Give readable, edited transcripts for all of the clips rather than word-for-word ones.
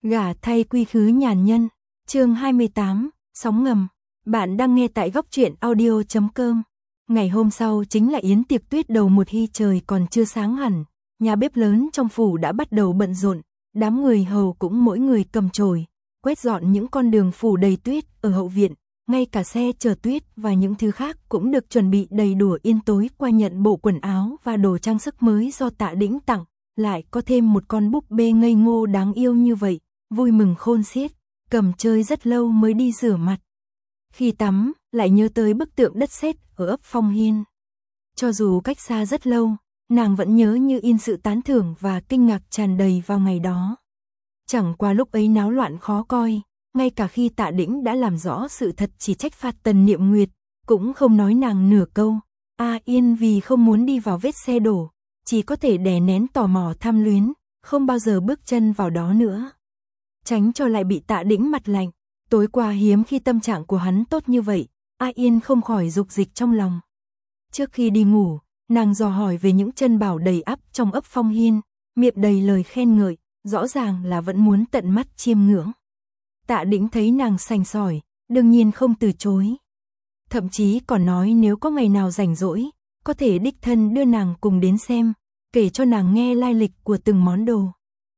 Gả thay quy khứ nhàn nhân, chương 28, sóng ngầm. Bạn đang nghe tại góc truyện audio.com. Ngày hôm sau chính là yến tiệc tuyết đầu một hy, trời còn chưa sáng hẳn, nhà bếp lớn trong phủ đã bắt đầu bận rộn, đám người hầu cũng mỗi người cầm chổi, quét dọn những con đường phủ đầy tuyết ở hậu viện, ngay cả xe chở tuyết và những thứ khác cũng được chuẩn bị đầy đủ. Yên tối qua nhận bộ quần áo và đồ trang sức mới do Tạ Đĩnh tặng, lại có thêm một con búp bê ngây ngô đáng yêu như vậy, vui mừng khôn xiết, cầm chơi rất lâu mới đi rửa mặt. Khi tắm, lại nhớ tới bức tượng đất sét ở ấp Phong Hiên. Cho dù cách xa rất lâu, nàng vẫn nhớ như in sự tán thưởng và kinh ngạc tràn đầy vào ngày đó. Chẳng qua lúc ấy náo loạn khó coi, ngay cả khi Tạ Đĩnh đã làm rõ sự thật chỉ trách phạt Tần Niệm Nguyệt, cũng không nói nàng nửa câu. A Yên vì không muốn đi vào vết xe đổ, chỉ có thể đè nén tò mò tham luyến, không bao giờ bước chân vào đó nữa. Tránh cho lại bị Tạ Đĩnh mặt lạnh. Tối qua hiếm khi tâm trạng của hắn tốt như vậy, A Yên không khỏi dục dịch trong lòng. Trước khi đi ngủ, nàng dò hỏi về những chân bảo đầy ắp trong ấp Phong Hiên, miệng đầy lời khen ngợi, rõ ràng là vẫn muốn tận mắt chiêm ngưỡng. Tạ Đĩnh thấy nàng sành sỏi, đương nhiên không từ chối. Thậm chí còn nói nếu có ngày nào rảnh rỗi, có thể đích thân đưa nàng cùng đến xem, kể cho nàng nghe lai lịch của từng món đồ.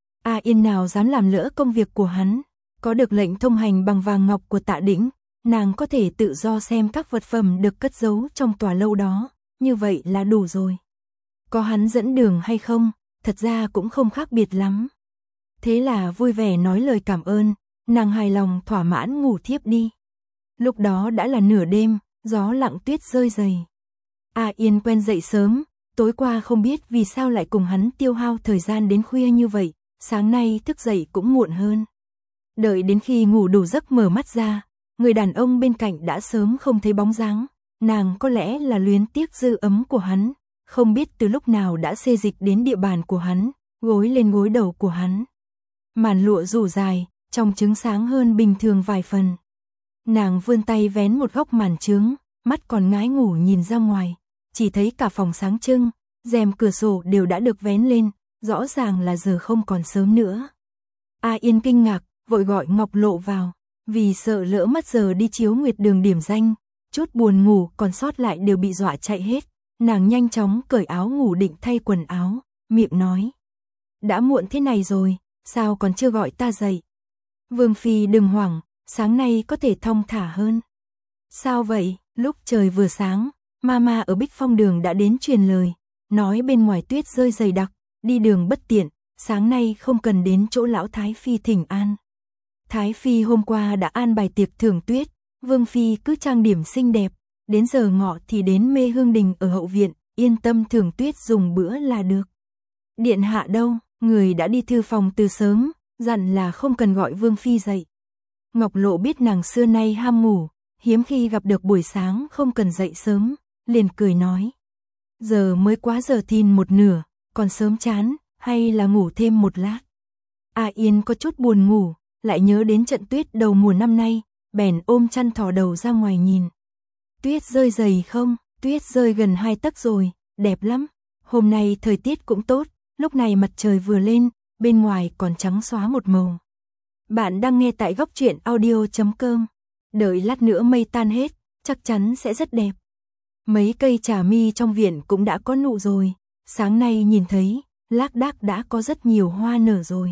A Yên nào dám làm lỡ công việc của hắn, có được lệnh thông hành bằng vàng ngọc của Tạ Đĩnh, nàng có thể tự do xem các vật phẩm được cất giấu trong tòa lâu đó, như vậy là đủ rồi. Có hắn dẫn đường hay không, thật ra cũng không khác biệt lắm. Thế là vui vẻ nói lời cảm ơn, nàng hài lòng thỏa mãn ngủ thiếp đi. Lúc đó đã là nửa đêm, gió lặng tuyết rơi dày. A Yên quen dậy sớm, tối qua không biết vì sao lại cùng hắn tiêu hao thời gian đến khuya như vậy, sáng nay thức dậy cũng muộn hơn. Đợi đến khi ngủ đủ giấc mở mắt ra, người đàn ông bên cạnh đã sớm không thấy bóng dáng, nàng có lẽ là luyến tiếc dư ấm của hắn, không biết từ lúc nào đã xê dịch đến địa bàn của hắn, gối lên gối đầu của hắn. Màn lụa rủ dài, trong trứng sáng hơn bình thường vài phần. Nàng vươn tay vén một góc màn trướng, mắt còn ngái ngủ nhìn ra ngoài, chỉ thấy cả phòng sáng trưng, rèm cửa sổ đều đã được vén lên, rõ ràng là giờ không còn sớm nữa. A Yên kinh ngạc, vội gọi Ngọc Lộ vào, vì sợ lỡ mất giờ đi chiếu nguyệt đường điểm danh, chút buồn ngủ còn sót lại đều bị dọa chạy hết. Nàng nhanh chóng cởi áo ngủ định thay quần áo, miệng nói: đã muộn thế này rồi, sao còn chưa gọi ta dậy? Vương phi đừng hoảng, sáng nay có thể thong thả hơn. Sao vậy? Lúc trời vừa sáng, Mama ở Bích Phong đường đã đến truyền lời, nói bên ngoài tuyết rơi dày đặc, đi đường bất tiện, sáng nay không cần đến chỗ lão Thái Phi thỉnh an. Thái Phi hôm qua đã an bài tiệc thưởng tuyết, Vương Phi cứ trang điểm xinh đẹp, đến giờ ngọ thì đến Mê Hương Đình ở hậu viện, yên tâm thưởng tuyết dùng bữa là được. Điện hạ đâu? Người đã đi thư phòng từ sớm, dặn là không cần gọi Vương Phi dậy. Ngọc Lộ biết nàng xưa nay ham ngủ, hiếm khi gặp được buổi sáng không cần dậy sớm, liền cười nói: giờ mới quá giờ thìn một nửa, còn sớm chán, hay là ngủ thêm một lát. A Yên có chút buồn ngủ, lại nhớ đến trận tuyết đầu mùa năm nay, bèn ôm chăn thò đầu ra ngoài nhìn. Tuyết rơi dày không? Tuyết rơi gần 2 tấc rồi, đẹp lắm. Hôm nay thời tiết cũng tốt, lúc này mặt trời vừa lên, bên ngoài còn trắng xóa một màu. Bạn đang nghe tại góc truyện audio.com. Đợi lát nữa mây tan hết, chắc chắn sẽ rất đẹp. Mấy cây trà mi trong viện cũng đã có nụ rồi, sáng nay nhìn thấy, lác đác đã có rất nhiều hoa nở rồi.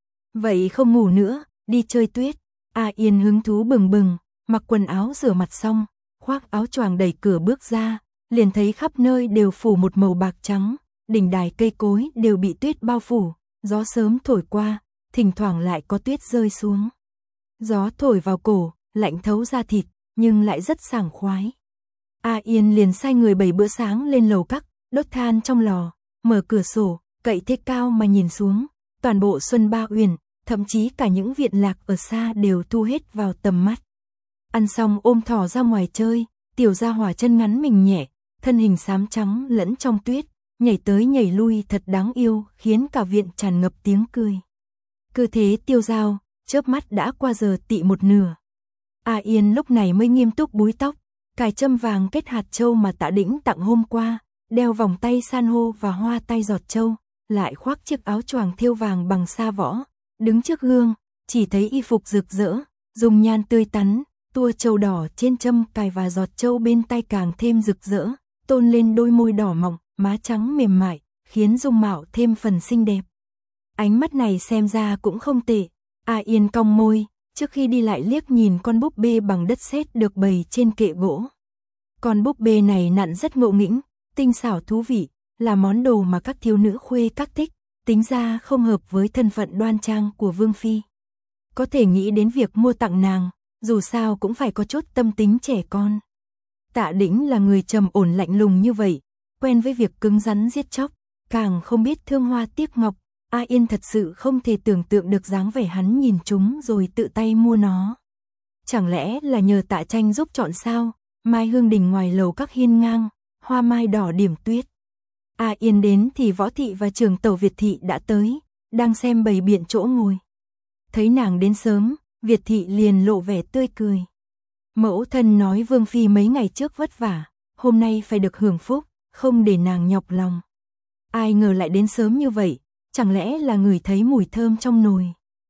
Vậy không ngủ nữa, đi chơi tuyết. A Yên hứng thú bừng bừng, mặc quần áo rửa mặt xong, khoác áo choàng đẩy cửa bước ra, liền thấy khắp nơi đều phủ một màu bạc trắng, đỉnh đài cây cối đều bị tuyết bao phủ, gió sớm thổi qua, thỉnh thoảng lại có tuyết rơi xuống. Gió thổi vào cổ, lạnh thấu da thịt, nhưng lại rất sảng khoái. A Yên liền sai người bày bữa sáng lên lầu các, đốt than trong lò, mở cửa sổ, cậy thê cao mà nhìn xuống, toàn bộ Xuân Ba Uyển, thậm chí cả những viện lạc ở xa đều thu hết vào tầm mắt. Ăn xong ôm thỏ ra ngoài chơi, tiểu gia hỏa chân ngắn mình nhẹ, thân hình xám trắng lẫn trong tuyết, nhảy tới nhảy lui thật đáng yêu, khiến cả viện tràn ngập tiếng cười. Cứ thế tiêu dao, chớp mắt đã qua giờ tị một nửa. A Yên lúc này mới nghiêm túc búi tóc, cài châm vàng kết hạt châu mà Tạ Đĩnh tặng hôm qua, đeo vòng tay san hô và hoa tay giọt châu, lại khoác chiếc áo choàng thêu vàng bằng sa võ, đứng trước gương, chỉ thấy y phục rực rỡ, dùng nhan tươi tắn, tua châu đỏ trên châm cài và giọt châu bên tay càng thêm rực rỡ, tôn lên đôi môi đỏ mọng, má trắng mềm mại, khiến dung mạo thêm phần xinh đẹp. Ánh mắt này xem ra cũng không tệ. A Yên cong môi, trước khi đi lại liếc nhìn con búp bê bằng đất sét được bày trên kệ gỗ. Con búp bê này nặn rất ngộ nghĩnh, tinh xảo thú vị, là món đồ mà các thiếu nữ khuê các thích, tính ra không hợp với thân phận đoan trang của Vương Phi. Có thể nghĩ đến việc mua tặng nàng, dù sao cũng phải có chút tâm tính trẻ con. Tạ Đĩnh là người trầm ổn lạnh lùng như vậy, quen với việc cứng rắn giết chóc, càng không biết thương hoa tiếc ngọc. A Yên thật sự không thể tưởng tượng được dáng vẻ hắn nhìn chúng rồi tự tay mua nó. Chẳng lẽ là nhờ Tạ Tranh giúp chọn sao? Mai hương đình ngoài lầu các hiên ngang, hoa mai đỏ điểm tuyết. A Yên đến thì Võ Thị và trưởng tẩu Việt Thị đã tới, đang xem bày biện chỗ ngồi. Thấy nàng đến sớm, Việt Thị liền lộ vẻ tươi cười. Mẫu thân nói Vương Phi mấy ngày trước vất vả, hôm nay phải được hưởng phúc, không để nàng nhọc lòng. Ai ngờ lại đến sớm như vậy, chẳng lẽ là ngửi thấy mùi thơm trong nồi.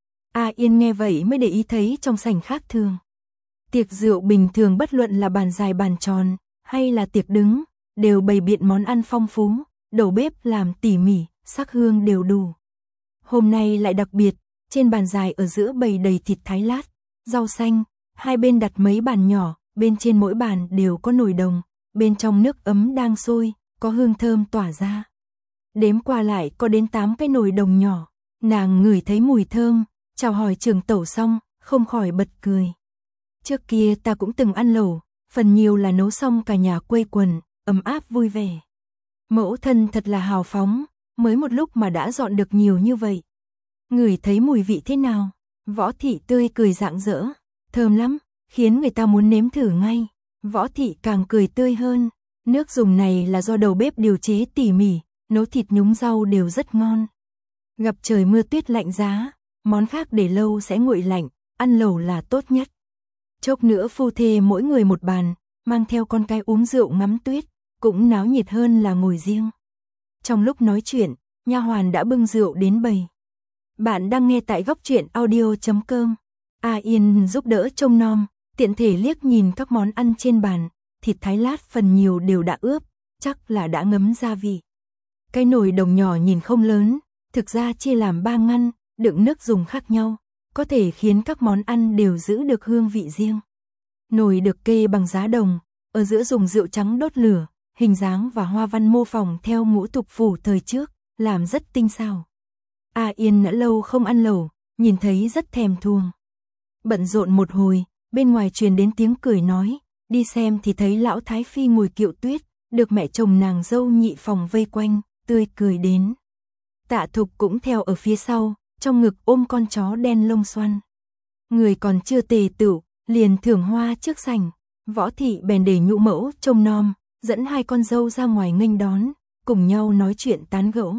A Yên nghe vậy mới để ý thấy trong sảnh khác thường. Tiệc rượu bình thường bất luận là bàn dài bàn tròn, hay là tiệc đứng, đều bày biện món ăn phong phú, đầu bếp làm tỉ mỉ, sắc hương đều đủ. Hôm nay lại đặc biệt, trên bàn dài ở giữa bày đầy thịt thái lát, rau xanh, hai bên đặt mấy bàn nhỏ, bên trên mỗi bàn đều có nồi đồng, bên trong nước ấm đang sôi, có hương thơm tỏa ra. Đếm qua lại có đến 8 cái nồi đồng nhỏ, nàng ngửi thấy mùi thơm, chào hỏi trưởng tẩu xong, không khỏi bật cười. Trước kia ta cũng từng ăn lẩu, phần nhiều là nấu xong cả nhà quây quần, ấm áp vui vẻ. Mẫu thân thật là hào phóng, mới một lúc mà đã dọn được nhiều như vậy. Ngửi thấy mùi vị thế nào? Võ Thị tươi cười rạng rỡ, thơm lắm, khiến người ta muốn nếm thử ngay. Võ Thị càng cười tươi hơn, nước dùng này là do đầu bếp điều chế tỉ mỉ, nấu thịt nhúng rau đều rất ngon. Gặp trời mưa tuyết lạnh giá, món khác để lâu sẽ nguội lạnh, ăn lẩu là tốt nhất. Chốc nữa phu thê mỗi người một bàn, mang theo con cái uống rượu ngắm tuyết, cũng náo nhiệt hơn là ngồi riêng. Trong lúc nói chuyện, nha hoàn đã bưng rượu đến bày. Bạn đang nghe tại góc truyện audio.com. A Yên giúp đỡ trông nom, tiện thể liếc nhìn các món ăn trên bàn, thịt thái lát phần nhiều đều đã ướp, chắc là đã ngấm gia vị. Cái nồi đồng nhỏ nhìn không lớn, thực ra chia làm 3 ngăn, đựng nước dùng khác nhau, có thể khiến các món ăn đều giữ được hương vị riêng. Nồi được kê bằng giá đồng, ở giữa dùng rượu trắng đốt lửa, hình dáng và hoa văn mô phỏng theo ngũ tục phủ thời trước, làm rất tinh xảo. A Yên đã lâu không ăn lẩu, nhìn thấy rất thèm thuồng. Bận rộn một hồi, bên ngoài truyền đến tiếng cười nói, đi xem thì thấy lão thái phi ngồi kiệu tuyết, được mẹ chồng nàng dâu Nhị Phòng vây quanh, tươi cười đến. Tạ Thục cũng theo ở phía sau, trong ngực ôm con chó đen lông xoăn. Người còn chưa tề tựu, liền thưởng hoa trước sảnh. Võ Thị bèn để nhũ mẫu trông nom, dẫn hai con dâu ra ngoài nghênh đón, cùng nhau nói chuyện tán gẫu.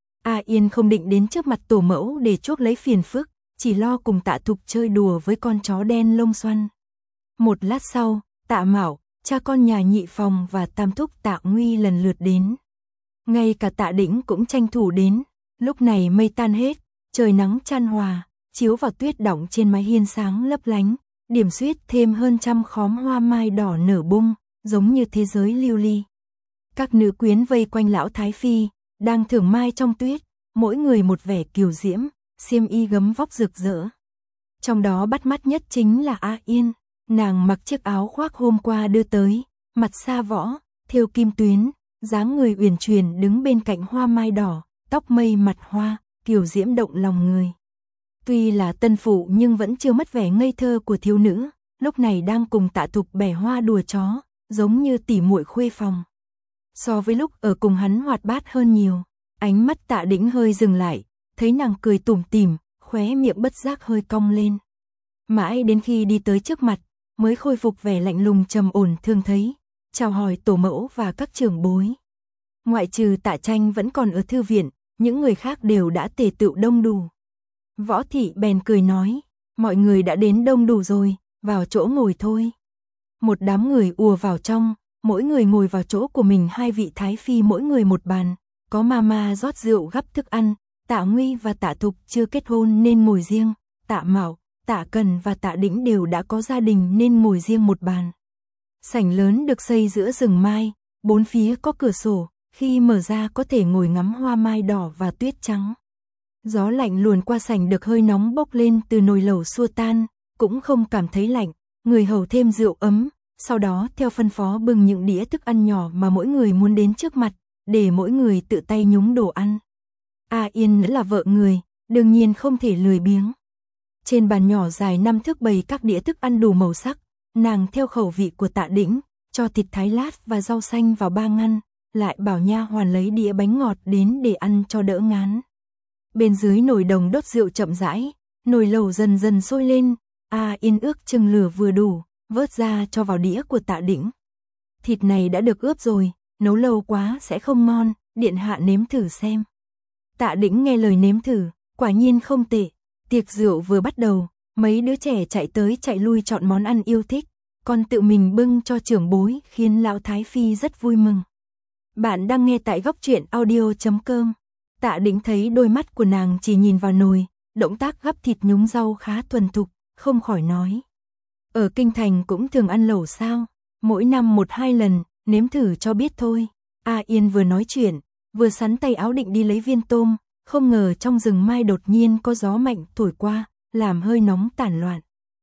A Yên không định đến trước mặt tổ mẫu để chuốc lấy phiền phức, chỉ lo cùng Tạ Thục chơi đùa với con chó đen lông xoăn. Một lát sau, Tạ Mạo, cha con nhà Nhị Phòng và tam thúc Tạ Nguy lần lượt đến. Ngay cả Tạ Đĩnh cũng tranh thủ đến, lúc này mây tan hết, trời nắng chan hòa, chiếu vào tuyết đọng trên mái hiên sáng lấp lánh, điểm xuyết thêm hơn trăm khóm hoa mai đỏ nở bung, giống như thế giới lưu ly. Các nữ quyến vây quanh lão thái phi, đang thưởng mai trong tuyết, mỗi người một vẻ kiều diễm, xiêm y gấm vóc rực rỡ. Trong đó bắt mắt nhất chính là A Yên, nàng mặc chiếc áo khoác hôm qua đưa tới, mặt sa võ, thêu kim tuyến, dáng người uyển chuyển đứng bên cạnh hoa mai đỏ, tóc mây mặt hoa, kiều diễm động lòng người. Tuy là tân phụ nhưng vẫn chưa mất vẻ ngây thơ của thiếu nữ, lúc này đang cùng Tạ Thục bẻ hoa đùa chó, giống như tỉ muội khuê phòng. So với lúc ở cùng hắn hoạt bát hơn nhiều, ánh mắt Tạ Đĩnh hơi dừng lại, thấy nàng cười tủm tỉm, khóe miệng bất giác hơi cong lên. Mãi đến khi đi tới trước mặt, mới khôi phục vẻ lạnh lùng trầm ổn thường thấy, chào hỏi tổ mẫu và các trưởng bối. Ngoại trừ Tạ Tranh vẫn còn ở thư viện, những người khác đều đã tề tựu đông đủ. Võ Thị bèn cười nói, mọi người đã đến đông đủ rồi, vào chỗ ngồi thôi. Một đám người ùa vào trong, mỗi người ngồi vào chỗ của mình, hai vị thái phi mỗi người một bàn, có mama rót rượu gắp thức ăn, Tạ Nguy và Tạ Thục chưa kết hôn nên ngồi riêng, Tạ Mạo, Tạ Cần và Tạ Đĩnh đều đã có gia đình nên ngồi riêng một bàn. Sảnh lớn được xây giữa rừng mai, bốn phía có cửa sổ, khi mở ra có thể ngồi ngắm hoa mai đỏ và tuyết trắng. Gió lạnh luồn qua sảnh được hơi nóng bốc lên từ nồi lẩu xua tan, cũng không cảm thấy lạnh, người hầu thêm rượu ấm, sau đó theo phân phó bưng những đĩa thức ăn nhỏ mà mỗi người muốn đến trước mặt, để mỗi người tự tay nhúng đồ ăn. A Yên là vợ người, đương nhiên không thể lười biếng. Trên bàn nhỏ dài 5 thước bày các đĩa thức ăn đủ màu sắc, nàng theo khẩu vị của Tạ Đĩnh, cho thịt thái lát và rau xanh vào 3 ngăn, lại bảo nha hoàn lấy đĩa bánh ngọt đến để ăn cho đỡ ngán. Bên dưới nồi đồng đốt rượu chậm rãi, nồi lẩu dần dần sôi lên, A Yên ước chừng lửa vừa đủ, vớt ra cho vào đĩa của Tạ Đĩnh. Thịt này đã được ướp rồi, nấu lâu quá sẽ không ngon, điện hạ nếm thử xem. Tạ Đĩnh nghe lời nếm thử, quả nhiên không tệ. Tiệc rượu vừa bắt đầu, mấy đứa trẻ chạy tới chạy lui chọn món ăn yêu thích, còn tự mình bưng cho trưởng bối khiến lão Thái Phi rất vui mừng. Bạn đang nghe tại góc truyện audio.com. Tạ Đĩnh thấy đôi mắt của nàng chỉ nhìn vào nồi, động tác gắp thịt nhúng rau khá thuần thục, không khỏi nói. Ở Kinh Thành cũng thường ăn lẩu sao, mỗi năm 1-2 lần, nếm thử cho biết thôi. A Yên vừa nói chuyện, vừa sắn tay áo định đi lấy viên tôm, không ngờ trong rừng mai đột nhiên có gió mạnh thổi qua, làm hơi nóng tản loạn.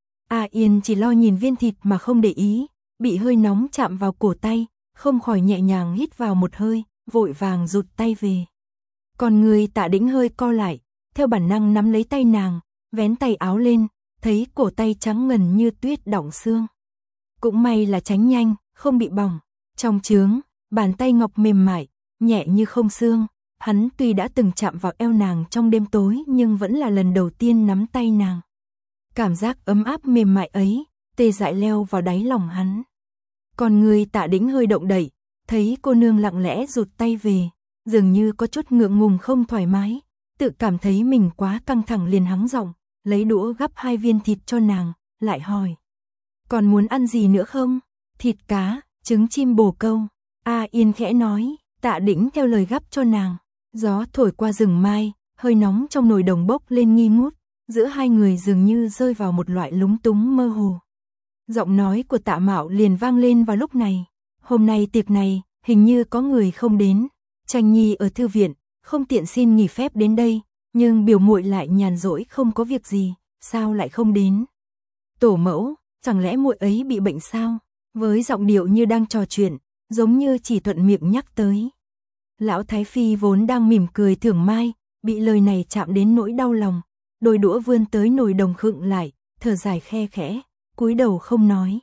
A Yên chỉ lo nhìn viên thịt mà không để ý, bị hơi nóng chạm vào cổ tay, không khỏi nhẹ nhàng hít vào một hơi, vội vàng rụt tay về. Còn người Tạ Đĩnh hơi co lại, theo bản năng nắm lấy tay nàng, vén tay áo lên, thấy cổ tay trắng ngần như tuyết đọng xương. Cũng may là tránh nhanh, không bị bỏng. Trong chướng, bàn tay ngọc mềm mại, nhẹ như không xương. Hắn tuy đã từng chạm vào eo nàng trong đêm tối nhưng vẫn là lần đầu tiên nắm tay nàng. Cảm giác ấm áp mềm mại ấy, tê dại leo vào đáy lòng hắn. Còn người Tạ Đĩnh hơi động đậy, thấy cô nương lặng lẽ rụt tay về, dường như có chút ngượng ngùng không thoải mái, tự cảm thấy mình quá căng thẳng liền hắng giọng, lấy đũa gắp 2 viên thịt cho nàng, lại hỏi. Còn muốn ăn gì nữa không? Thịt cá, trứng chim bồ câu. A Yên khẽ nói, Tạ Đĩnh theo lời gắp cho nàng. Gió thổi qua rừng mai, hơi nóng trong nồi đồng bốc lên nghi ngút, giữa hai người dường như rơi vào một loại lúng túng mơ hồ. Giọng nói của Tạ Mạo liền vang lên vào lúc này. Hôm nay tiệc này, hình như có người không đến. Tranh Nhi ở thư viện, không tiện xin nghỉ phép đến đây, nhưng biểu muội lại nhàn rỗi không có việc gì, sao lại không đến? Tổ mẫu, chẳng lẽ muội ấy bị bệnh sao? Với giọng điệu như đang trò chuyện, giống như chỉ thuận miệng nhắc tới. Lão Thái Phi vốn đang mỉm cười thưởng mai, bị lời này chạm đến nỗi đau lòng, đôi đũa vươn tới nồi đồng khựng lại, thở dài khe khẽ, cúi đầu không nói.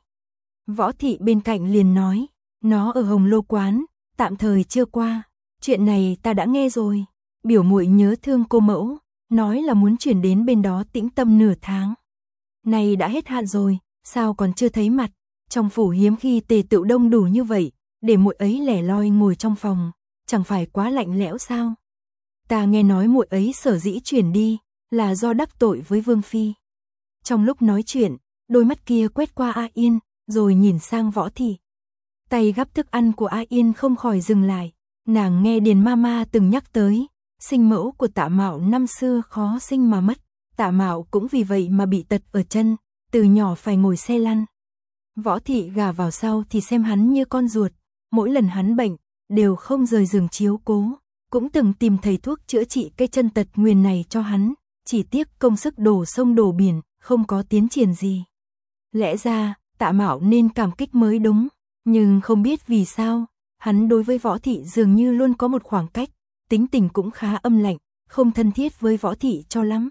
Võ thị bên cạnh liền nói, nó ở Hồng Lô quán, tạm thời chưa qua, chuyện này ta đã nghe rồi. Biểu muội nhớ thương cô mẫu, nói là muốn chuyển đến bên đó tĩnh tâm nửa tháng. Này đã hết hạn rồi, sao còn chưa thấy mặt? Trong phủ hiếm khi tề tựu đông đủ như vậy, để muội ấy lẻ loi ngồi trong phòng, chẳng phải quá lạnh lẽo sao? Ta nghe nói muội ấy sở dĩ chuyển đi, là do đắc tội với Vương Phi. Trong lúc nói chuyện, đôi mắt kia quét qua A Yên, rồi nhìn sang Võ Thị. Tay gắp thức ăn của A Yên không khỏi dừng lại, nàng nghe Điền Mama từng nhắc tới, sinh mẫu của Tạ Mạo năm xưa khó sinh mà mất, Tạ Mạo cũng vì vậy mà bị tật ở chân, từ nhỏ phải ngồi xe lăn. Võ Thị gả vào sau thì xem hắn như con ruột, mỗi lần hắn bệnh, đều không rời giường chiếu cố, cũng từng tìm thầy thuốc chữa trị cây chân tật nguyền này cho hắn, chỉ tiếc công sức đổ sông đổ biển, không có tiến triển gì. Lẽ ra, Tạ Mạo nên cảm kích mới đúng, nhưng không biết vì sao, hắn đối với Võ Thị dường như luôn có một khoảng cách, tính tình cũng khá âm lạnh, không thân thiết với Võ Thị cho lắm.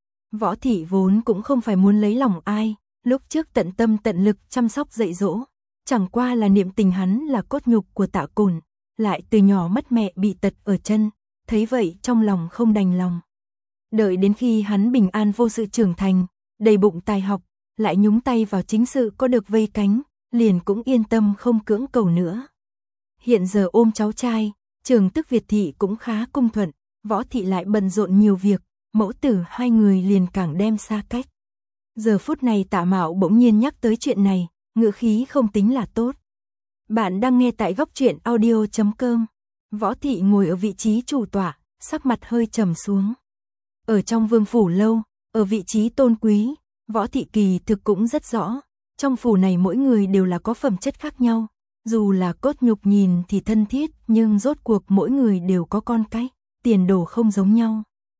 Võ Thị vốn cũng không phải muốn lấy lòng ai, lúc trước tận tâm tận lực chăm sóc dạy dỗ, chẳng qua là niệm tình hắn là cốt nhục của Tạ Cổn, lại từ nhỏ mất mẹ bị tật ở chân, thấy vậy trong lòng không đành lòng. Đợi đến khi hắn bình an vô sự trưởng thành, đầy bụng tài học, lại nhúng tay vào chính sự có được vây cánh, liền cũng yên tâm không cưỡng cầu nữa. Hiện giờ ôm cháu trai, Trường Tức Việt Thị cũng khá cung thuận, Võ Thị lại bận rộn nhiều việc, mẫu tử hai người liền càng đem xa cách. Giờ phút này Tạ Mạo bỗng nhiên nhắc tới chuyện này, ngữ khí không tính là tốt. Bạn đang nghe tại góc truyện audio.com. Võ Thị ngồi ở vị trí chủ tọa, sắc mặt hơi trầm xuống. Ở trong vương phủ lâu, Ở vị trí tôn quý, Võ Thị kỳ thực cũng rất rõ, trong phủ này mỗi người đều là có phẩm chất khác nhau, dù là cốt nhục nhìn thì thân thiết, nhưng rốt cuộc mỗi người đều có con cái, tiền đồ không giống nhau.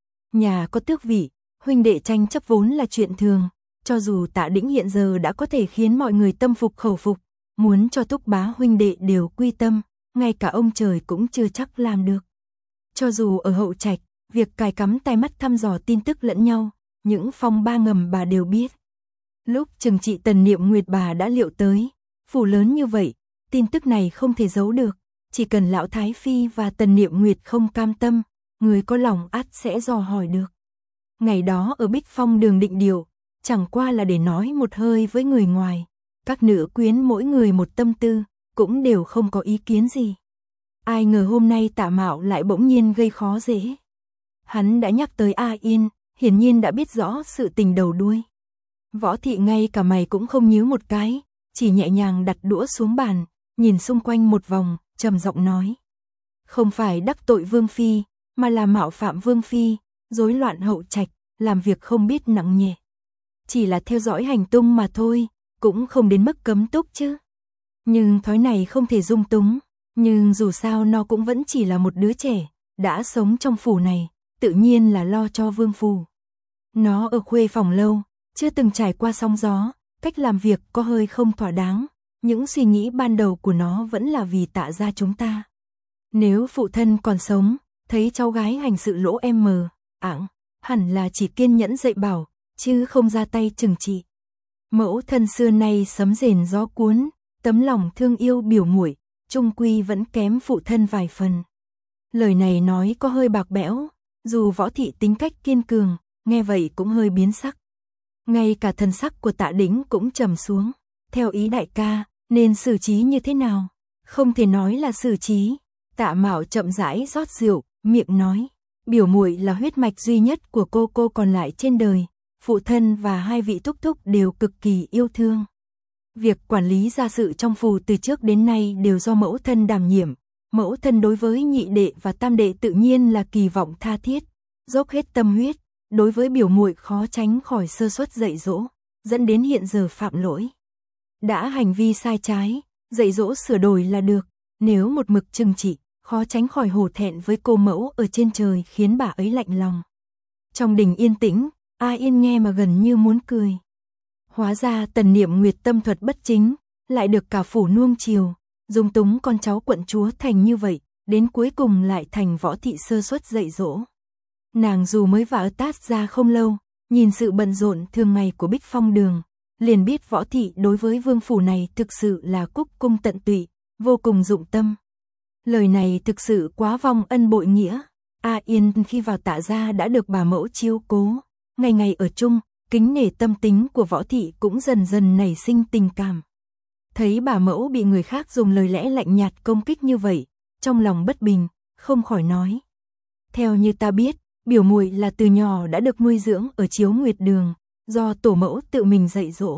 Nhà có tước vị, huynh đệ tranh chấp vốn là chuyện thường, cho dù Tạ Đĩnh hiện giờ đã có thể khiến mọi người tâm phục khẩu phục, muốn cho thúc bá huynh đệ đều quy tâm, ngay cả ông trời cũng chưa chắc làm được. Cho dù ở hậu trạch, việc cài cắm tai mắt thăm dò tin tức lẫn nhau, những phong ba ngầm bà đều biết. Lúc Trừng Trị Tần Niệm Nguyệt bà đã liệu tới, phủ lớn như vậy, tin tức này không thể giấu được, chỉ cần lão Thái Phi và Tần Niệm Nguyệt không cam tâm, người có lòng ắt sẽ dò hỏi được. Ngày đó ở Bích Phong đường định điều, chẳng qua là để nói một hơi với người ngoài, các nữ quyến mỗi người một tâm tư, cũng đều không có ý kiến gì. Ai ngờ hôm nay Tạ Mạo lại bỗng nhiên gây khó dễ. Hắn đã nhắc tới A Yên, hiển nhiên đã biết rõ sự tình đầu đuôi. Võ Thị ngay cả mày cũng không nhíu một cái, chỉ nhẹ nhàng đặt đũa xuống bàn, nhìn xung quanh một vòng, trầm giọng nói. Không phải đắc tội Vương Phi, mà là mạo phạm Vương Phi, rối loạn hậu trạch, làm việc không biết nặng nhẹ. Chỉ là theo dõi hành tung mà thôi, cũng không đến mức cấm túc chứ. Nhưng thói này không thể dung túng, nhưng dù sao nó cũng vẫn chỉ là một đứa trẻ, đã sống trong phủ này, tự nhiên là lo cho Vương phủ. Nó ở khuê phòng lâu, chưa từng trải qua sóng gió, cách làm việc có hơi không thỏa đáng, những suy nghĩ ban đầu của nó vẫn là vì Tạ gia chúng ta. Nếu phụ thân còn sống, thấy cháu gái hành sự lỗ ảng, hẳn là chỉ kiên nhẫn dạy bảo, chứ không ra tay trừng trị. Mẫu thân xưa nay sấm rền gió cuốn, tấm lòng thương yêu biểu muội, chung quy vẫn kém phụ thân vài phần. Lời này nói có hơi bạc bẽo, dù Võ Thị tính cách kiên cường, nghe vậy cũng hơi biến sắc. Ngay cả thần sắc của Tạ Đĩnh cũng trầm xuống. Theo ý đại ca, nên xử trí như thế nào? Không thể nói là xử trí. Tạ Mạo chậm rãi rót rượu, miệng nói. Biểu muội là huyết mạch duy nhất của cô còn lại trên đời. Phụ thân và hai vị thúc thúc đều cực kỳ yêu thương. Việc quản lý gia sự trong phủ từ trước đến nay đều do mẫu thân đảm nhiệm. Mẫu thân đối với nhị đệ và tam đệ tự nhiên là kỳ vọng tha thiết, dốc hết tâm huyết. Đối với biểu muội khó tránh khỏi sơ suất dạy dỗ, dẫn đến hiện giờ phạm lỗi. Đã hành vi sai trái, dạy dỗ sửa đổi là được, nếu một mực trừng trị, khó tránh khỏi hổ thẹn với cô mẫu ở trên trời khiến bà ấy lạnh lòng. Trong đình yên tĩnh, A Yên nghe mà gần như muốn cười. Hóa ra Tần Niệm Nguyệt tâm thuật bất chính, lại được cả phủ nuông chiều, dung túng con cháu quận chúa thành như vậy, đến cuối cùng lại thành Võ Thị sơ suất dạy dỗ. Nàng dù mới vào Tát ra không lâu, nhìn sự bận rộn thường ngày của Bích Phong đường, liền biết Võ Thị đối với vương phủ này thực sự là cúc cung tận tụy, vô cùng dụng tâm. Lời này thực sự quá vong ân bội nghĩa. A Yên khi vào Tạ gia đã được bà mẫu chiếu cố, ngày ngày ở chung, kính nể tâm tính của Võ Thị cũng dần dần nảy sinh tình cảm. Thấy bà mẫu bị người khác dùng lời lẽ lạnh nhạt công kích như vậy, trong lòng bất bình, không khỏi nói. Theo như ta biết, biểu muội là từ nhỏ đã được nuôi dưỡng ở Chiếu Nguyệt đường, do tổ mẫu tự mình dạy dỗ.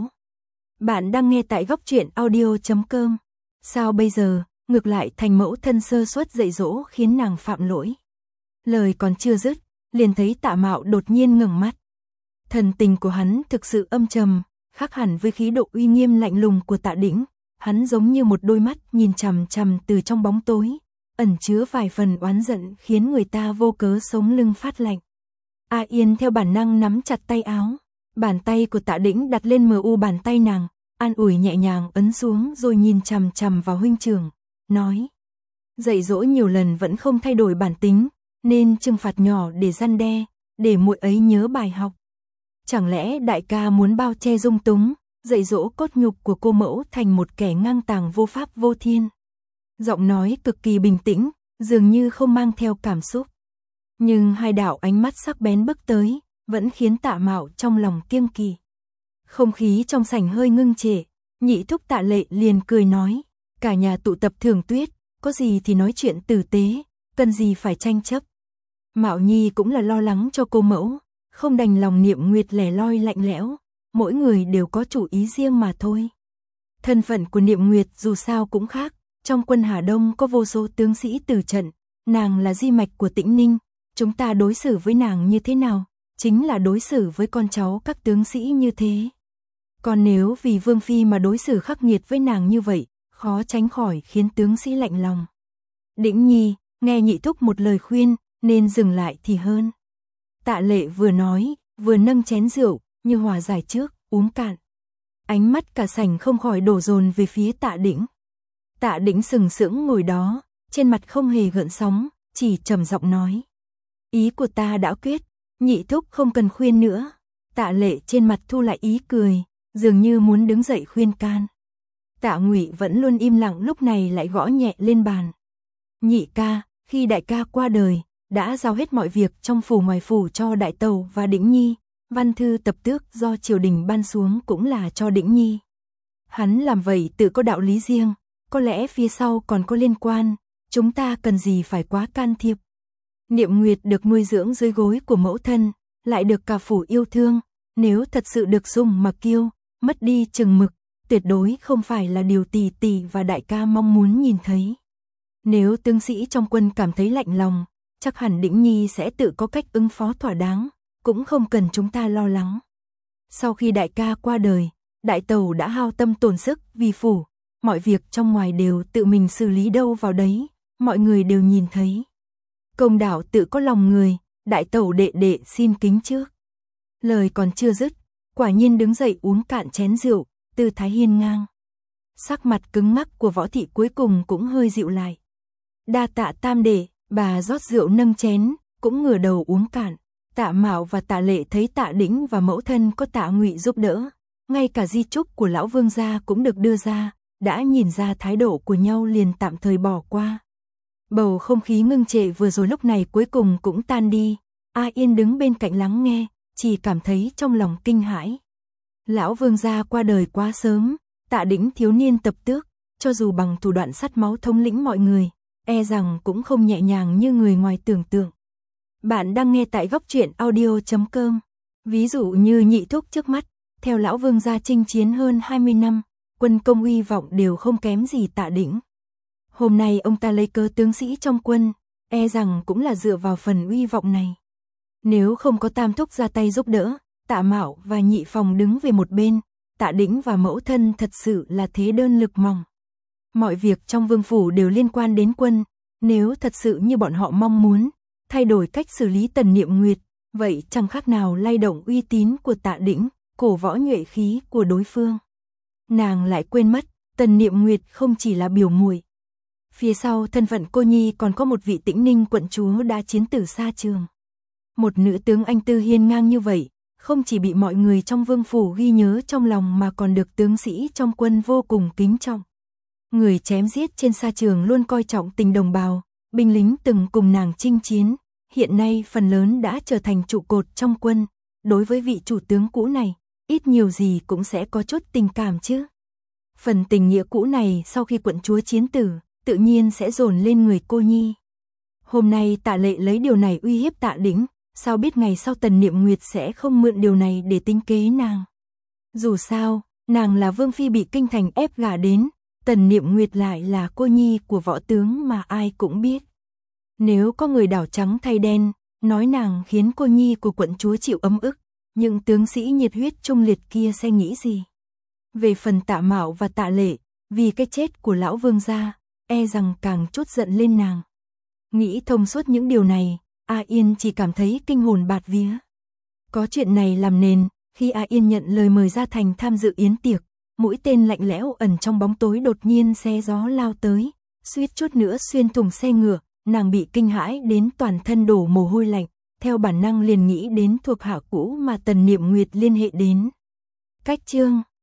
Bạn đang nghe tại góc truyện audio.com. Sao bây giờ, ngược lại thành mẫu thân sơ suất dạy dỗ khiến nàng phạm lỗi? Lời còn chưa dứt, liền thấy Tạ Mạo đột nhiên ngẩng mắt. Thần tình của hắn thực sự âm trầm, khác hẳn với khí độ uy nghiêm lạnh lùng của Tạ Đĩnh. Hắn giống như một đôi mắt nhìn chằm chằm từ trong bóng tối, ẩn chứa vài phần oán giận khiến người ta vô cớ sống lưng phát lạnh. A Yên theo bản năng nắm chặt tay áo, bàn tay của Tạ Đĩnh đặt lên mu bàn tay nàng, an ủi nhẹ nhàng ấn xuống rồi nhìn chằm chằm vào huynh trưởng, nói. Dạy dỗ nhiều lần vẫn không thay đổi bản tính, nên trừng phạt nhỏ để răn đe, để muội ấy nhớ bài học. Chẳng lẽ đại ca muốn bao che dung túng, dạy dỗ cốt nhục của cô mẫu thành một kẻ ngang tàng vô pháp vô thiên? Giọng nói cực kỳ bình tĩnh, dường như không mang theo cảm xúc. Nhưng hai đạo ánh mắt sắc bén bước tới, vẫn khiến Tạ Mạo trong lòng kiêng kỵ. Không khí trong sảnh hơi ngưng trệ, nhị thúc Tạ Lệ liền cười nói, cả nhà tụ tập thưởng tuyết, có gì thì nói chuyện tử tế, cần gì phải tranh chấp. Mạo Nhi cũng là lo lắng cho cô mẫu, không đành lòng Niệm Nguyệt lẻ loi lạnh lẽo, mỗi người đều có chủ ý riêng mà thôi. Thân phận của Niệm Nguyệt dù sao cũng khác, trong quân Hà Đông có vô số tướng sĩ tử trận, nàng là di mạch của Tĩnh Ninh, chúng ta đối xử với nàng như thế nào, chính là đối xử với con cháu các tướng sĩ như thế. Còn nếu vì Vương Phi mà đối xử khắc nghiệt với nàng như vậy, khó tránh khỏi khiến tướng sĩ lạnh lòng. Đĩnh Nhi, nghe nhị thúc một lời khuyên, nên dừng lại thì hơn. Tạ Lệ vừa nói, vừa nâng chén rượu, như hòa giải trước, uống cạn. Ánh mắt cả sảnh không khỏi đổ dồn về phía Tạ Đĩnh. Tạ Đĩnh sừng sững ngồi đó, trên mặt không hề gợn sóng, chỉ trầm giọng nói. Ý của ta đã quyết, nhị thúc không cần khuyên nữa. Tạ Lệ trên mặt thu lại ý cười, dường như muốn đứng dậy khuyên can. Tạ Ngụy vẫn luôn im lặng lúc này lại gõ nhẹ lên bàn. Nhị ca, khi đại ca qua đời, đã giao hết mọi việc trong phủ ngoài phủ cho Đại Tẩu và Đĩnh Nhi, văn thư tập tước do triều đình ban xuống cũng là cho Đĩnh Nhi. Hắn làm vậy tự có đạo lý riêng, có lẽ phía sau còn có liên quan, chúng ta cần gì phải quá can thiệp. Niệm Nguyệt được nuôi dưỡng dưới gối của mẫu thân, lại được cả phủ yêu thương, nếu thật sự được sủng mà kiêu, mất đi chừng mực, tuyệt đối không phải là điều tỷ tỷ và đại ca mong muốn nhìn thấy. Nếu tướng sĩ trong quân cảm thấy lạnh lòng, chắc hẳn Đĩnh Nhi sẽ tự có cách ứng phó thỏa đáng, cũng không cần chúng ta lo lắng. Sau khi đại ca qua đời, Đại Tẩu đã hao tâm tổn sức vì phủ, mọi việc trong ngoài đều tự mình xử lý đâu vào đấy, mọi người đều nhìn thấy. Công đạo tự có lòng người, Đại Tẩu đệ đệ xin kính trước. Lời còn chưa dứt, quả nhiên đứng dậy uống cạn chén rượu, tư thái hiên ngang. Sắc mặt cứng ngắc của Võ Thị cuối cùng cũng hơi dịu lại. Đa tạ tam đệ, bà rót rượu nâng chén, cũng ngửa đầu uống cạn. Tạ Mạo và Tạ Lệ thấy Tạ Đĩnh và mẫu thân có Tạ Ngụy giúp đỡ, ngay cả di chúc của lão vương gia cũng được đưa ra, đã nhìn ra thái độ của nhau liền tạm thời bỏ qua. Bầu không khí ngưng trệ vừa rồi lúc này cuối cùng cũng tan đi. A Yên đứng bên cạnh lắng nghe, chỉ cảm thấy trong lòng kinh hãi. Lão vương gia qua đời quá sớm, Tạ Đĩnh thiếu niên tập tước, cho dù bằng thủ đoạn sắt máu thống lĩnh mọi người, e rằng cũng không nhẹ nhàng như người ngoài tưởng tượng. Bạn đang nghe tại góc truyện audio.com. Ví dụ như nhị thúc trước mắt, theo lão vương gia chinh chiến hơn 20 năm, quân công uy vọng đều không kém gì Tạ Đĩnh. Hôm nay ông ta lấy cớ tướng sĩ trong quân, e rằng cũng là dựa vào phần uy vọng này. Nếu không có tam thúc ra tay giúp đỡ, Tạ Mạo và nhị phòng đứng về một bên, Tạ Đĩnh và mẫu thân thật sự là thế đơn lực mỏng. Mọi việc trong vương phủ đều liên quan đến quân, nếu thật sự như bọn họ mong muốn, thay đổi cách xử lý Tần Niệm Nguyệt, vậy chẳng khác nào lay động uy tín của Tạ Đĩnh, cổ võ nhuệ khí của đối phương. Nàng lại quên mất, Tần Niệm Nguyệt không chỉ là biểu muội. Phía sau thân phận cô nhi còn có một vị Tĩnh Ninh quận chúa đã chiến tử xa trường. Một nữ tướng anh tư hiên ngang như vậy, không chỉ bị mọi người trong vương phủ ghi nhớ trong lòng mà còn được tướng sĩ trong quân vô cùng kính trọng. Người chém giết trên sa trường luôn coi trọng tình đồng bào, binh lính từng cùng nàng chinh chiến, hiện nay phần lớn đã trở thành trụ cột trong quân. Đối với vị chủ tướng cũ này, ít nhiều gì cũng sẽ có chút tình cảm chứ. Phần tình nghĩa cũ này sau khi quận chúa chiến tử, tự nhiên sẽ dồn lên người cô nhi. Hôm nay Tạ Lệ lấy điều này uy hiếp Tạ Đĩnh, sao biết ngày sau Tần Niệm Nguyệt sẽ không mượn điều này để tính kế nàng. Dù sao, nàng là vương phi bị kinh thành ép gả đến, Tần Niệm Nguyệt lại là cô nhi của võ tướng mà ai cũng biết. Nếu có người đảo trắng thay đen, nói nàng khiến cô nhi của quận chúa chịu ấm ức, những tướng sĩ nhiệt huyết trung liệt kia sẽ nghĩ gì? Về phần Tạ Mạo và Tạ Lệ, vì cái chết của lão vương gia, e rằng càng chút giận lên nàng. Nghĩ thông suốt những điều này, A Yên chỉ cảm thấy kinh hồn bạt vía. Có chuyện này làm nền, khi A Yên nhận lời mời ra thành tham dự yến tiệc, mũi tên lạnh lẽo ẩn trong bóng tối đột nhiên xé gió lao tới, suýt chút nữa xuyên thủng xe ngựa, nàng bị kinh hãi đến toàn thân đổ mồ hôi lạnh, theo bản năng liền nghĩ đến thuộc hạ cũ mà Tần Niệm Nguyệt liên hệ đến. Cách chương